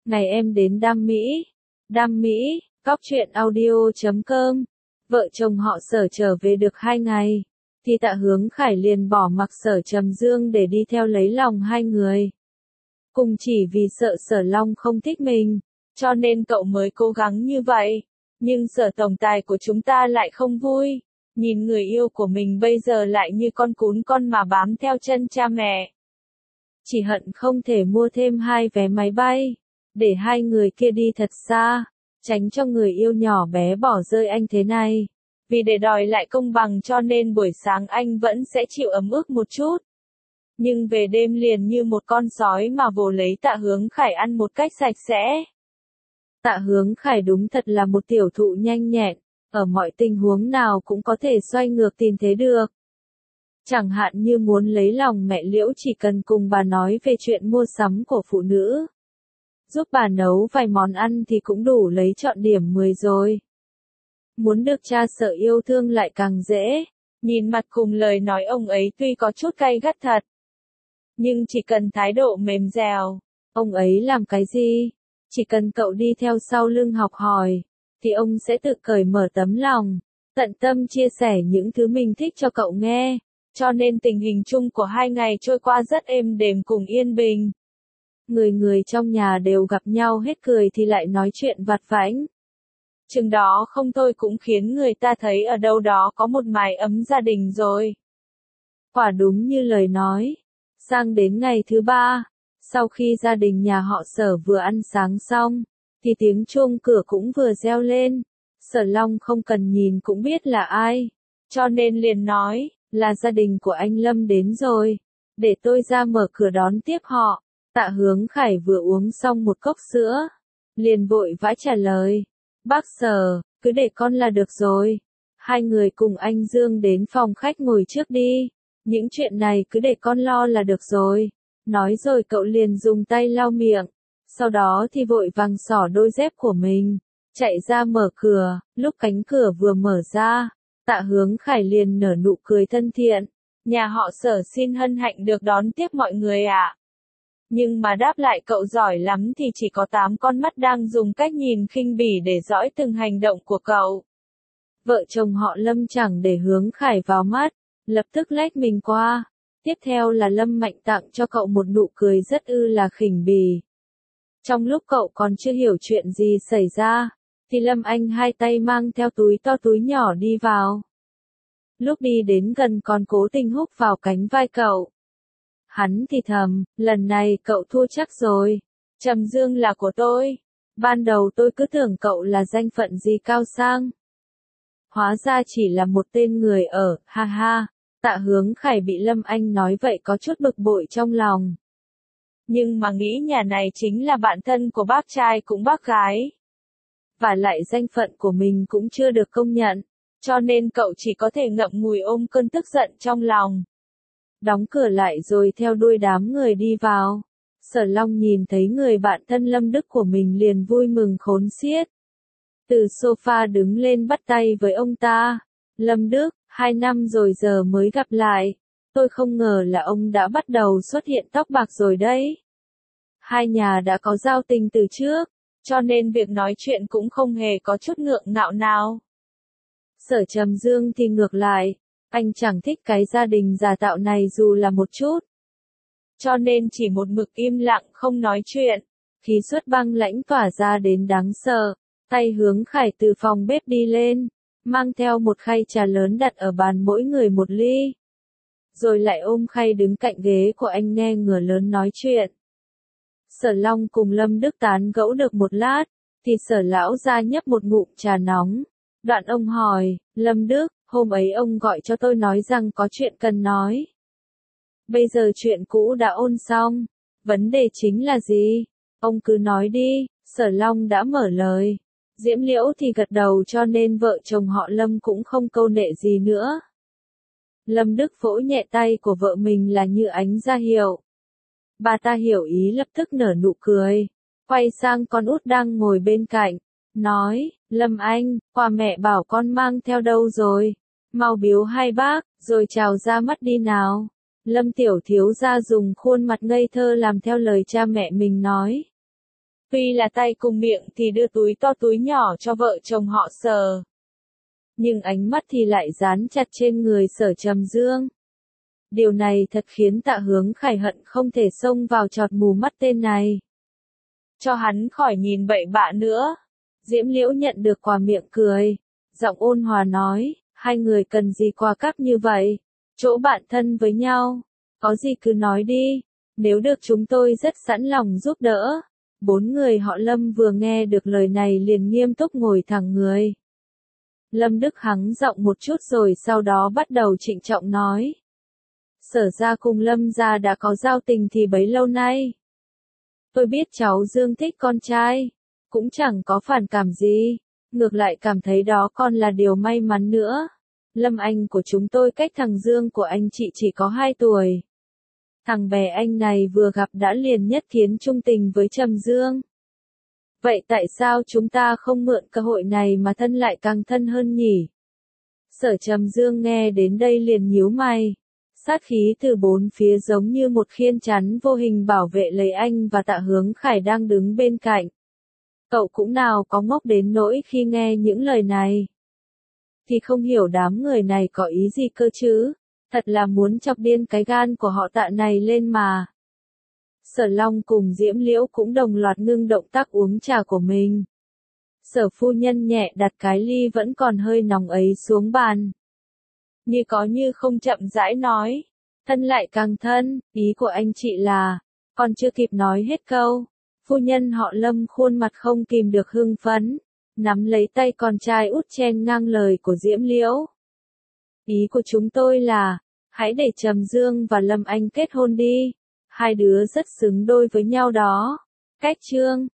Ngày em đến Đam Mỹ. Đam Mỹ, cóc truyện audio.com. Vợ chồng họ Sở trở về được 2 ngày, thì Tạ Hướng Khải liền bỏ mặc Sở Trầm Dương để đi theo lấy lòng hai người. Cùng chỉ vì sợ Sở Long không thích mình, cho nên cậu mới cố gắng như vậy. Nhưng Sở tổng tài của chúng ta lại không vui, nhìn người yêu của mình bây giờ lại như con cún con mà bám theo chân cha mẹ. Chỉ hận không thể mua thêm 2 vé máy bay, để hai người kia đi thật xa, tránh cho người yêu nhỏ bé bỏ rơi anh thế này. Vì để đòi lại công bằng cho nên buổi sáng anh vẫn sẽ chịu ấm ức một chút. Nhưng về đêm liền như một con sói mà vồ lấy Tạ Hướng Khải ăn một cách sạch sẽ. Tạ Hướng Khải đúng thật là một tiểu thụ nhanh nhẹn, ở mọi tình huống nào cũng có thể xoay ngược tình thế được. Chẳng hạn như muốn lấy lòng mẹ Liễu chỉ cần cùng bà nói về chuyện mua sắm của phụ nữ. Giúp bà nấu vài món ăn thì cũng đủ lấy trọn điểm 10 rồi. Muốn được cha Sở yêu thương lại càng dễ. Nhìn mặt cùng lời nói ông ấy tuy có chút cay gắt thật, nhưng chỉ cần thái độ mềm dẻo, ông ấy làm cái gì, chỉ cần cậu đi theo sau lưng học hỏi, thì ông sẽ tự cởi mở tấm lòng, tận tâm chia sẻ những thứ mình thích cho cậu nghe. Cho nên tình hình chung của 2 ngày trôi qua rất êm đềm cùng yên bình. Người người trong nhà đều gặp nhau hết cười thì lại nói chuyện vặt vãnh. Chừng đó không thôi cũng khiến người ta thấy ở đâu đó có một mái ấm gia đình rồi. Quả đúng như lời nói. Sang đến ngày thứ 3, sau khi gia đình nhà họ Sở vừa ăn sáng xong, thì tiếng chuông cửa cũng vừa reo lên. Sở Long không cần nhìn cũng biết là ai, cho nên liền nói, là gia đình của anh Lâm đến rồi, để tôi ra mở cửa đón tiếp họ. Tạ Hướng Khải vừa uống xong một cốc sữa, liền vội vã trả lời, bác Sở, cứ để con là được rồi. Hai người cùng anh Dương đến phòng khách ngồi trước đi, những chuyện này cứ để con lo là được rồi. Nói rồi cậu liền dùng tay lau miệng, sau đó thì vội vàng xỏ đôi dép của mình, chạy ra mở cửa. Lúc cánh cửa vừa mở ra, Tạ Hướng Khải liền nở nụ cười thân thiện, nhà họ Sở xin hân hạnh được đón tiếp mọi người ạ. Nhưng mà đáp lại cậu giỏi lắm thì chỉ có 8 con mắt đang dùng cách nhìn khinh bỉ để dõi từng hành động của cậu. Vợ chồng họ Lâm chẳng để Hướng Khải vào mắt, lập tức lách mình qua. Tiếp theo là Lâm Mạnh tặng cho cậu một nụ cười rất là khỉnh bỉ. Trong lúc cậu còn chưa hiểu chuyện gì xảy ra, thì Lâm Anh hai tay mang theo túi to túi nhỏ đi vào. Lúc đi đến gần còn cố tình húc vào cánh vai cậu. Hắn thì thầm, lần này cậu thua chắc rồi. Trầm Dương là của tôi. Ban đầu tôi cứ tưởng cậu là danh phận gì cao sang. Hóa ra chỉ là một tên người ở, ha ha. Tạ Hướng Khải bị Lâm Anh nói vậy có chút bực bội trong lòng. Nhưng mà nghĩ nhà này chính là bạn thân của bác trai cũng bác gái. Và lại danh phận của mình cũng chưa được công nhận, cho nên cậu chỉ có thể ngậm ngùi ôm cơn tức giận trong lòng. Đóng cửa lại rồi theo đuôi đám người đi vào. Sở Long nhìn thấy người bạn thân Lâm Đức của mình liền vui mừng khốn xiết. Từ sofa đứng lên bắt tay với ông ta. Lâm Đức, 2 năm rồi giờ mới gặp lại. Tôi không ngờ là ông đã bắt đầu xuất hiện tóc bạc rồi đấy. Hai nhà đã có giao tình từ trước, cho nên việc nói chuyện cũng không hề có chút ngượng ngạo nào. Sở Trầm Dương thì ngược lại, anh chẳng thích cái gia đình giả tạo này dù là một chút. Cho nên chỉ một mực im lặng không nói chuyện. Khí suất băng lãnh tỏa ra đến đáng sợ. Tay Hướng Khải từ phòng bếp đi lên, mang theo một khay trà lớn đặt ở bàn mỗi người một ly. Rồi lại ôm khay đứng cạnh ghế của anh nghe ngửa lớn nói chuyện. Sở Long cùng Lâm Đức tán gẫu được một lát, thì Sở lão ra nhấp một ngụm trà nóng. Đoạn ông hỏi, Lâm Đức, hôm ấy ông gọi cho tôi nói rằng có chuyện cần nói. Bây giờ chuyện cũ đã ôn xong, vấn đề chính là gì? Ông cứ nói đi. Sở Long đã mở lời. Diễm Liễu thì gật đầu cho nên vợ chồng họ Lâm cũng không câu nệ gì nữa. Lâm Đức vỗ nhẹ tay của vợ mình là như ánh ra hiệu. Bà ta hiểu ý lập tức nở nụ cười, quay sang con út đang ngồi bên cạnh, nói, Lâm Anh, quà mẹ bảo con mang theo đâu rồi? Mau biếu hai bác, rồi chào ra mắt đi nào. Lâm Tiểu thiếu gia dùng khuôn mặt ngây thơ làm theo lời cha mẹ mình nói. Tuy là tay cùng miệng thì đưa túi to túi nhỏ cho vợ chồng họ Sở. Nhưng ánh mắt thì lại dán chặt trên người Sở Trầm Dương. Điều này thật khiến Tạ Hướng Khải hận không thể xông vào chọt mù mắt tên này. Cho hắn khỏi nhìn bậy bạ nữa. Diễm Liễu nhận được quà miệng cười. Giọng ôn hòa nói, hai người cần gì quà cáp như vậy? Chỗ bạn thân với nhau. Có gì cứ nói đi. Nếu được chúng tôi rất sẵn lòng giúp đỡ. Bốn người họ Lâm vừa nghe được lời này liền nghiêm túc ngồi thẳng người. Lâm Đức hắng giọng một chút rồi sau đó bắt đầu trịnh trọng nói. Sở ra cùng Lâm gia đã có giao tình thì bấy lâu nay. Tôi biết cháu Dương thích con trai, cũng chẳng có phản cảm gì, ngược lại cảm thấy đó còn là điều may mắn nữa. Lâm Anh của chúng tôi cách thằng Dương của anh chị chỉ có 2 tuổi. Thằng bé anh này vừa gặp đã liền nhất kiến trung tình với Trầm Dương. Vậy tại sao chúng ta không mượn cơ hội này mà thân lại càng thân hơn nhỉ? Sở Trầm Dương nghe đến đây liền nhíu mày. Sát khí từ bốn phía giống như một khiên chắn vô hình bảo vệ lấy anh và Tạ Hướng Khải đang đứng bên cạnh. Cậu cũng nào có ngốc đến nỗi khi nghe những lời này. Thì không hiểu đám người này có ý gì cơ chứ, thật là muốn chọc điên cái gan của họ Tạ này lên mà. Sở Long cùng Diễm Liễu cũng đồng loạt ngưng động tác uống trà của mình. Sở phu nhân nhẹ đặt cái ly vẫn còn hơi nóng ấy xuống bàn. Như có như không chậm rãi nói, thân lại càng thân, ý của anh chị là, còn chưa kịp nói hết câu, phu nhân họ Lâm khuôn mặt không kìm được hưng phấn, nắm lấy tay con trai út chen ngang lời của Diễm Liễu. Ý của chúng tôi là, hãy để Trầm Dương và Lâm Anh kết hôn đi, hai đứa rất xứng đôi với nhau đó. Cách chương